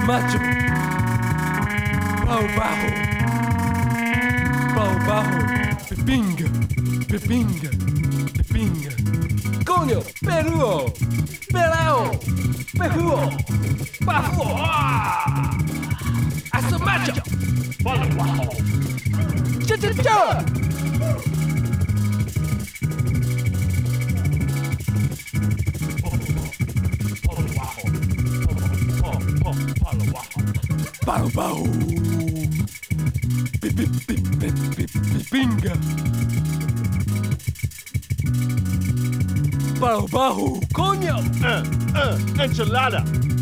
macho. Pau bajo. Pau bajo. Pepinga. Pepinga. Pepinga. Coño, peludo. Pelao. Pejudo. Bajo. A su macho. Palo bajo. Cha cha cha. Palo bajo. Palo bajo. Pau bajo. Pepinga. Pau bajo. Coño. Enchilada.